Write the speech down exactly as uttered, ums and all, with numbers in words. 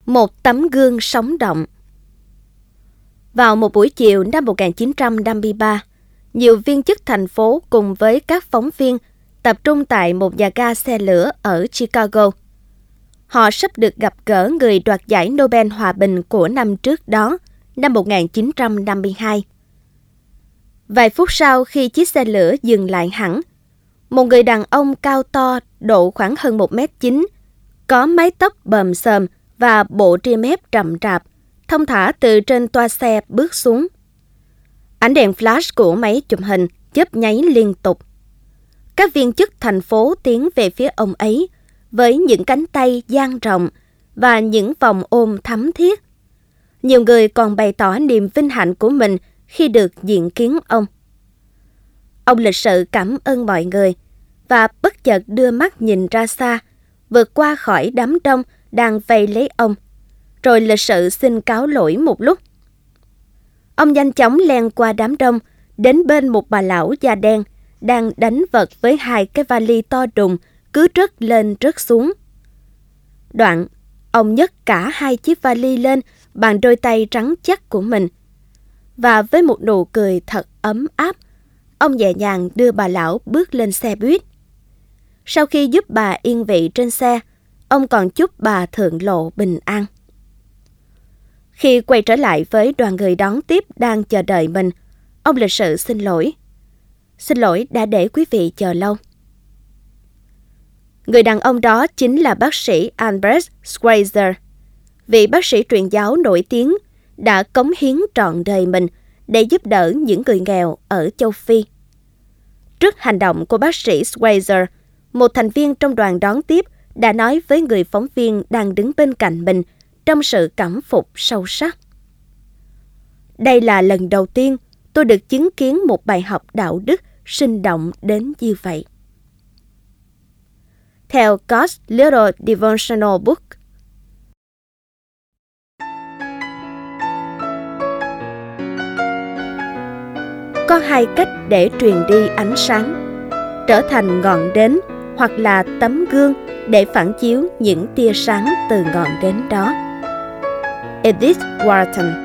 Một tấm gương sống động. Vào một buổi chiều năm một nghìn chín trăm năm mươi ba, nhiều viên chức thành phố cùng với các phóng viên tập trung tại một nhà ga xe lửa ở Chicago. Họ sắp được gặp gỡ người đoạt giải Nobel Hòa bình của năm trước đó, năm một nghìn chín trăm năm mươi hai. Vài phút sau khi chiếc xe lửa dừng lại hẳn, một người đàn ông cao to, độ khoảng hơn một mét chín, có mái tóc bờm xờm và bộ ria mép rậm rạp, thông thả từ trên toa xe bước xuống. Ánh đèn flash của máy chụp hình chớp nháy liên tục. Các viên chức thành phố tiến về phía ông ấy với những cánh tay dang rộng và những vòng ôm thắm thiết. Nhiều người còn bày tỏ niềm vinh hạnh của mình khi được diện kiến ông. Ông lịch sự cảm ơn mọi người và bất chợt đưa mắt nhìn ra xa, vượt qua khỏi đám đông đang vây lấy ông, rồi lịch sự xin cáo lỗi một lúc. Ông nhanh chóng len qua đám đông, đến bên một bà lão da đen đang đánh vật với hai cái vali to đùng cứ rớt lên rớt xuống. Đoạn, ông nhấc cả hai chiếc vali lên bằng đôi tay rắn chắc của mình, và với một nụ cười thật ấm áp, ông nhẹ nhàng đưa bà lão bước lên xe buýt. Sau khi giúp bà yên vị trên xe, ông còn chúc bà thượng lộ bình an. Khi quay trở lại với đoàn người đón tiếp đang chờ đợi mình, ông lịch sự xin lỗi. Xin lỗi đã để quý vị chờ lâu. Người đàn ông đó chính là bác sĩ Albert Schweitzer, vị bác sĩ truyền giáo nổi tiếng đã cống hiến trọn đời mình để giúp đỡ những người nghèo ở châu Phi. Trước hành động của bác sĩ Schweitzer, một thành viên trong đoàn đón tiếp đã nói với người phóng viên đang đứng bên cạnh mình trong sự cảm phục sâu sắc. Đây là lần đầu tiên tôi được chứng kiến một bài học đạo đức sinh động đến như vậy. Theo God's Little Devotional Book, có hai cách để truyền đi ánh sáng: trở thành ngọn nến hoặc là tấm gương để phản chiếu những tia sáng từ ngọn nến đó. Edith Wharton.